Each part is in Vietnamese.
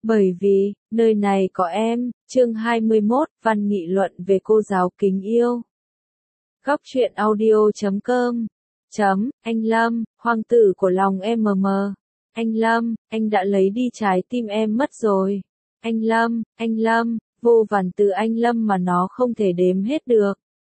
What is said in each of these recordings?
Bởi vì, nơi này có em, chương 21, văn nghị luận về cô giáo kính yêu. Góc truyện audio.com Anh Lâm, hoàng tử của lòng em mờ mờ. Anh Lâm, anh đã lấy đi trái tim em mất rồi. Anh Lâm, vô vàn từ anh Lâm mà nó không thể đếm hết được.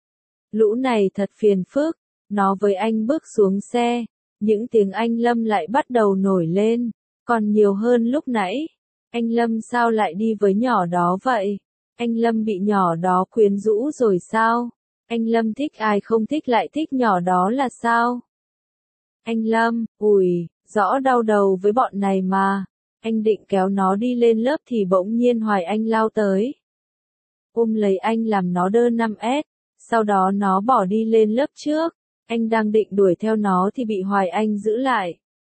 Lũ này thật phiền phức, nó với anh bước xuống xe, những tiếng anh Lâm lại bắt đầu nổi lên, còn nhiều hơn lúc nãy. Anh Lâm sao lại đi với nhỏ đó vậy? Anh Lâm bị nhỏ đó quyến rũ rồi sao? Anh Lâm thích ai không thích lại thích nhỏ đó là sao? Anh Lâm, rõ đau đầu với bọn này mà. Anh định kéo nó đi lên lớp thì bỗng nhiên Hoài Anh lao tới. Ôm lấy anh làm nó đơ 5S, sau đó nó bỏ đi lên lớp trước. Anh đang định đuổi theo nó thì bị Hoài Anh giữ lại.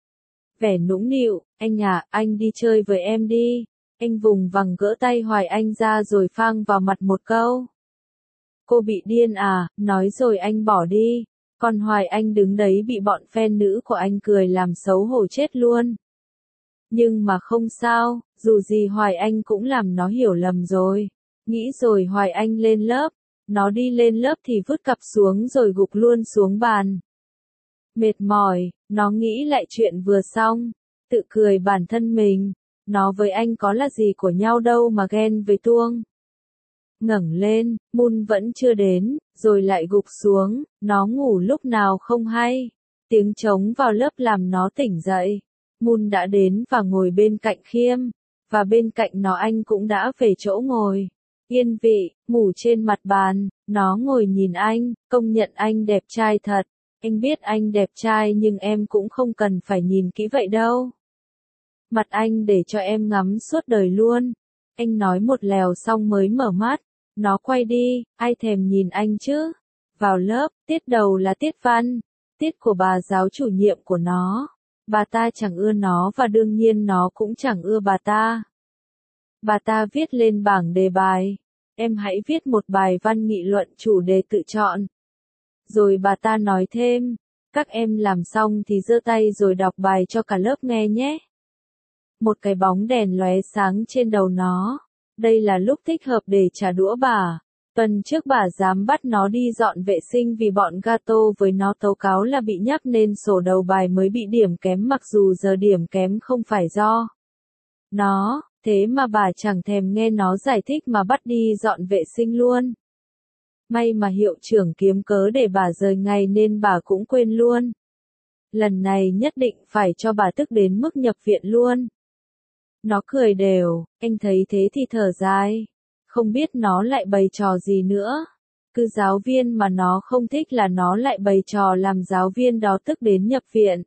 Vẻ nũng nịu, anh à, anh đi chơi với em đi. Anh vùng vằng gỡ tay Hoài Anh ra rồi phang vào mặt một câu. Cô bị điên à, nói rồi anh bỏ đi. Còn Hoài Anh đứng đấy bị bọn fan nữ của anh cười làm xấu hổ chết luôn. Nhưng mà không sao, dù gì Hoài Anh cũng làm nó hiểu lầm rồi. Nghĩ rồi Hoài Anh lên lớp. Nó đi lên lớp thì vứt cặp xuống rồi gục luôn xuống bàn. Mệt mỏi, nó nghĩ lại chuyện vừa xong, tự cười bản thân mình, nó với anh có là gì của nhau đâu mà ghen với tuông. Ngẩng lên, Moon vẫn chưa đến, rồi lại gục xuống, nó ngủ lúc nào không hay. Tiếng trống vào lớp làm nó tỉnh dậy. Moon đã đến và ngồi bên cạnh Khiêm, và bên cạnh nó anh cũng đã về chỗ ngồi. Yên vị, ngủ trên mặt bàn, nó ngồi nhìn anh, công nhận anh đẹp trai thật. Anh biết anh đẹp trai nhưng em cũng không cần phải nhìn kỹ vậy đâu. Mặt anh để cho em ngắm suốt đời luôn. Anh nói một lèo xong mới mở mắt. Nó quay đi, ai thèm nhìn anh chứ. Vào lớp, tiết đầu là tiết văn. Tiết của bà giáo chủ nhiệm của nó. Bà ta chẳng ưa nó và đương nhiên nó cũng chẳng ưa bà ta. Bà ta viết lên bảng đề bài. Em hãy viết một bài văn nghị luận chủ đề tự chọn. Rồi bà ta nói thêm, các em làm xong thì giơ tay rồi đọc bài cho cả lớp nghe nhé. Một cái bóng đèn lóe sáng trên đầu nó. Đây là lúc thích hợp để trả đũa bà. Tuần trước bà dám bắt nó đi dọn vệ sinh vì bọn Gato với nó tố cáo là bị nhắc nên sổ đầu bài mới bị điểm kém mặc dù giờ điểm kém không phải do nó, thế mà bà chẳng thèm nghe nó giải thích mà bắt đi dọn vệ sinh luôn. May mà hiệu trưởng kiếm cớ để bà rời ngày nên bà cũng quên luôn. Lần này nhất định phải cho bà tức đến mức nhập viện luôn. Nó cười đều, anh thấy thế thì thở dài. Không biết nó lại bày trò gì nữa. Cứ giáo viên mà nó không thích là nó lại bày trò làm giáo viên đó tức đến nhập viện.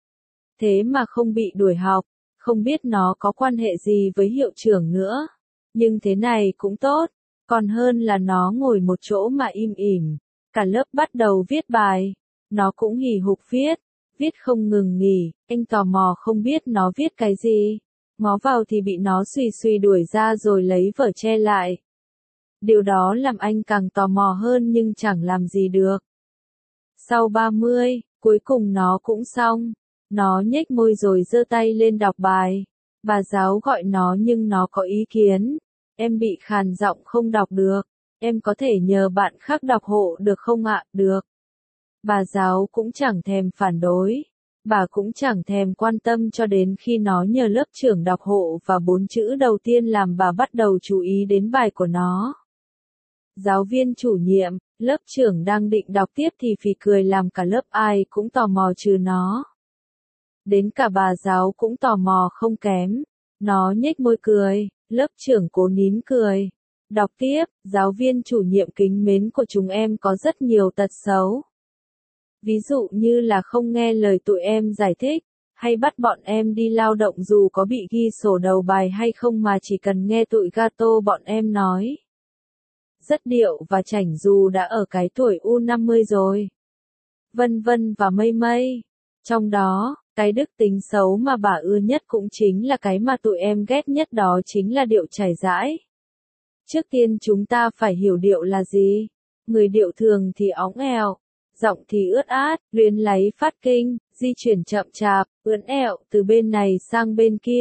Thế mà không bị đuổi học, không biết nó có quan hệ gì với hiệu trưởng nữa. Nhưng thế này cũng tốt. Còn hơn là nó ngồi một chỗ mà im ỉm. Cả lớp bắt đầu viết bài. Nó cũng hì hục viết. Viết không ngừng nghỉ. Anh tò mò không biết nó viết cái gì. Ngó vào thì bị nó xùy xùy đuổi ra rồi lấy vở che lại. Điều đó làm anh càng tò mò hơn nhưng chẳng làm gì được. Sau 30, cuối cùng nó cũng xong. Nó nhếch môi rồi giơ tay lên đọc bài. Bà giáo gọi nó nhưng nó có ý kiến. Em bị khàn giọng không đọc được. Em có thể nhờ bạn khác đọc hộ được không ạ? Được. Bà giáo cũng chẳng thèm phản đối. Bà cũng chẳng thèm quan tâm cho đến khi nó nhờ lớp trưởng đọc hộ và 4 chữ đầu tiên làm bà bắt đầu chú ý đến bài của nó. Giáo viên chủ nhiệm, lớp trưởng đang định đọc tiếp thì phì cười làm cả lớp ai cũng tò mò trừ nó. Đến cả bà giáo cũng tò mò không kém. Nó nhếch môi cười, lớp trưởng cố nín cười. Đọc tiếp, giáo viên chủ nhiệm kính mến của chúng em có rất nhiều tật xấu. Ví dụ như là không nghe lời tụi em giải thích, hay bắt bọn em đi lao động dù có bị ghi sổ đầu bài hay không mà chỉ cần nghe tụi Gato bọn em nói. Rất điệu và chảnh dù đã ở cái tuổi U50 rồi. Vân vân và mây mây. Trong đó, cái đức tính xấu mà bà ưa nhất cũng chính là cái mà tụi em ghét nhất đó chính là điệu chảy rãi. Trước tiên chúng ta phải hiểu điệu là gì. Người điệu thường thì óng ẻo. Giọng thì ướt át, luyến láy phát kinh, di chuyển chậm chạp, ưỡn ẹo từ bên này sang bên kia.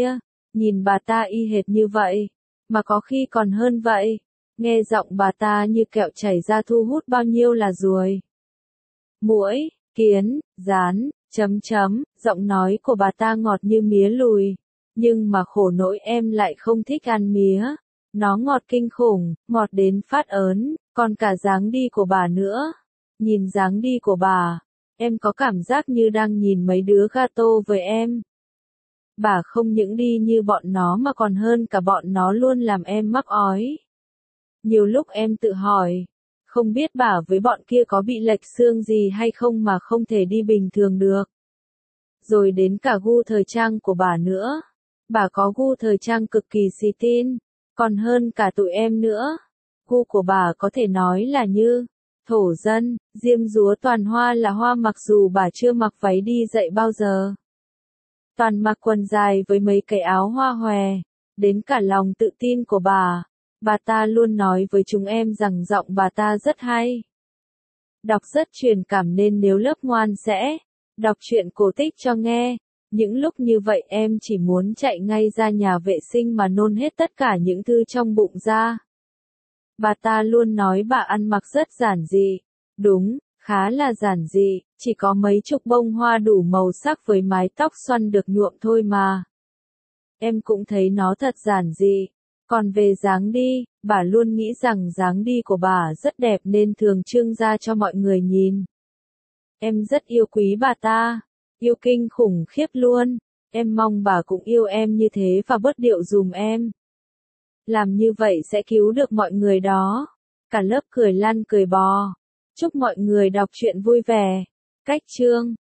nhìn bà ta y hệt như vậy, mà có khi còn hơn vậy. Nghe giọng bà ta như kẹo chảy ra thu hút bao nhiêu là ruồi, muỗi, kiến, gián, giọng nói của bà ta ngọt như mía lùi, nhưng mà khổ nỗi em lại không thích ăn mía. Nó ngọt kinh khủng, ngọt đến phát ớn, còn cả dáng đi của bà nữa. Nhìn dáng đi của bà, em có cảm giác như đang nhìn mấy đứa gato với em. Bà không những đi như bọn nó mà còn hơn cả bọn nó luôn làm em mắc ói. Nhiều lúc em tự hỏi, không biết bà với bọn kia có bị lệch xương gì hay không mà không thể đi bình thường được. Rồi đến cả gu thời trang của bà nữa. Bà có gu thời trang cực kỳ xì tin, còn hơn cả tụi em nữa. Gu của bà có thể nói là như thổ dân, diêm dúa toàn hoa là hoa mặc dù bà chưa mặc váy đi dạy bao giờ. Toàn mặc quần dài với mấy cái áo hoa hòe. Đến cả lòng tự tin của bà ta luôn nói với chúng em rằng giọng bà ta rất hay. Đọc rất truyền cảm nên nếu lớp ngoan sẽ đọc truyện cổ tích cho nghe. Những lúc như vậy em chỉ muốn chạy ngay ra nhà vệ sinh mà nôn hết tất cả những thứ trong bụng ra. Bà ta luôn nói bà ăn mặc rất giản dị. Đúng, khá là giản dị, chỉ có mấy chục bông hoa đủ màu sắc với mái tóc xoăn được nhuộm thôi mà. Em cũng thấy nó thật giản dị. Còn về dáng đi, bà luôn nghĩ rằng dáng đi của bà rất đẹp nên thường trưng ra cho mọi người nhìn. Em rất yêu quý bà ta. Yêu kinh khủng khiếp luôn. Em mong bà cũng yêu em như thế và bớt điệu dùm em. Làm như vậy sẽ cứu được mọi người đó. Cả lớp cười lăn cười bò. Chúc mọi người đọc truyện vui vẻ. Cách chương